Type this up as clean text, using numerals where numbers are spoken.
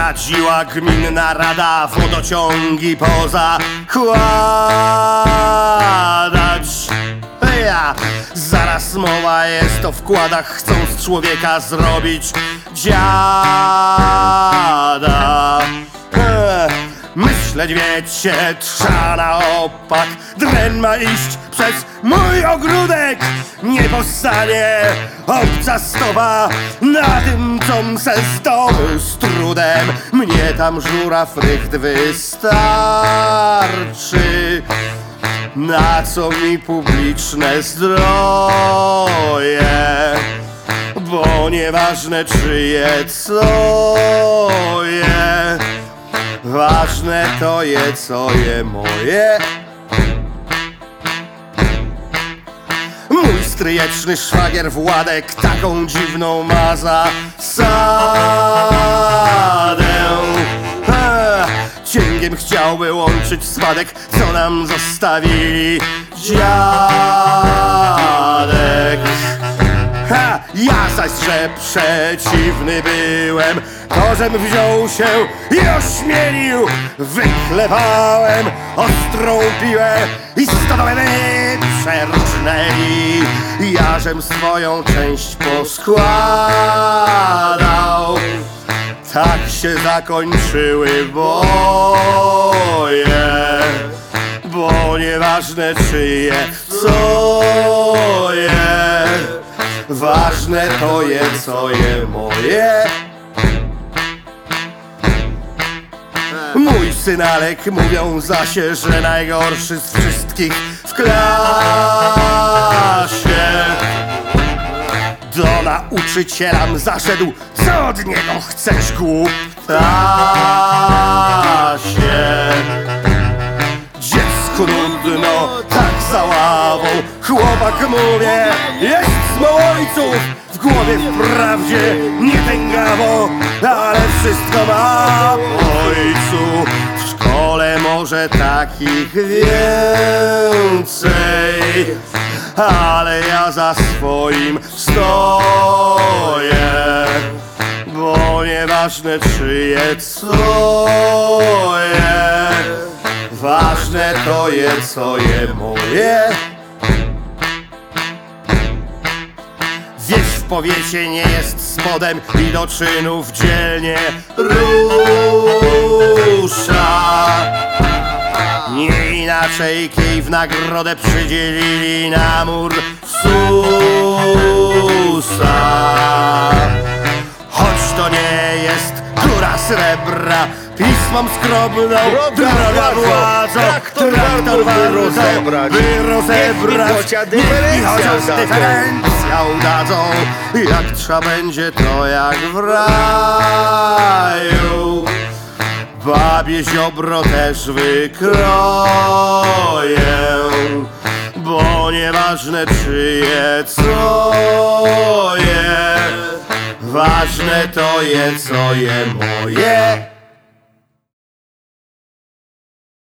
radziła gminna rada wodociągi pozakładać. Ja, zaraz mowa jest o wkładach, chcą z człowieka zrobić dziada. Myśleć wiecie, trza na opak, dren ma iść przez mój ogródek. Nie powstanie obca stopa na tym, com se zdobył z trudem. Mnie tam żuraw rycht wystarczy. Na co mi publiczne zdroje? Bo nieważne czyje co je, ważne to je, co je moje. Mój stryjeczny szwagier Władek taką dziwną ma zasadę. Cięgiem chciałby łączyć spadek, co nam zostawili dziadek. Ja zaś, że przeciwny byłem, to żem wziął się i ośmielił. Wyklepałem ostrą piłę i stodołę przerżnęli. Ja żem swoją część poskładał. Tak się zakończyły boje, bo nieważne czyje co je, ważne to je, co je moje. Mój synalek mówią zasie, że najgorszy z wszystkich w klasie. Do nauczycielam zaszedł, co od niego chcesz, głuptasie? Dziecku nudno, tak za ławą, chłopak mówię, jest z ojców. W głowie wprawdzie nie tęgawo, ale wszystko ma ojcu. W szkole może takich więcej, ale ja za swoim stoję. Bo nieważne czyje co je, ważne to je, co je moje. Wieś w powiecie nie jest spodem i do czynów dzielnie rusza. Nie inaczej kij w nagrodę przydzielili na mur Susa. Choć to nie jest góra srebra, pismom skromną droga władzą, traktor by rozebrać, niech mi chociaż dyferencjał dadzą. Jak trzeba będzie, to jak w raju, babie ziobro też wykroję. Bo nieważne czyje co je, ważne to je, co je moje.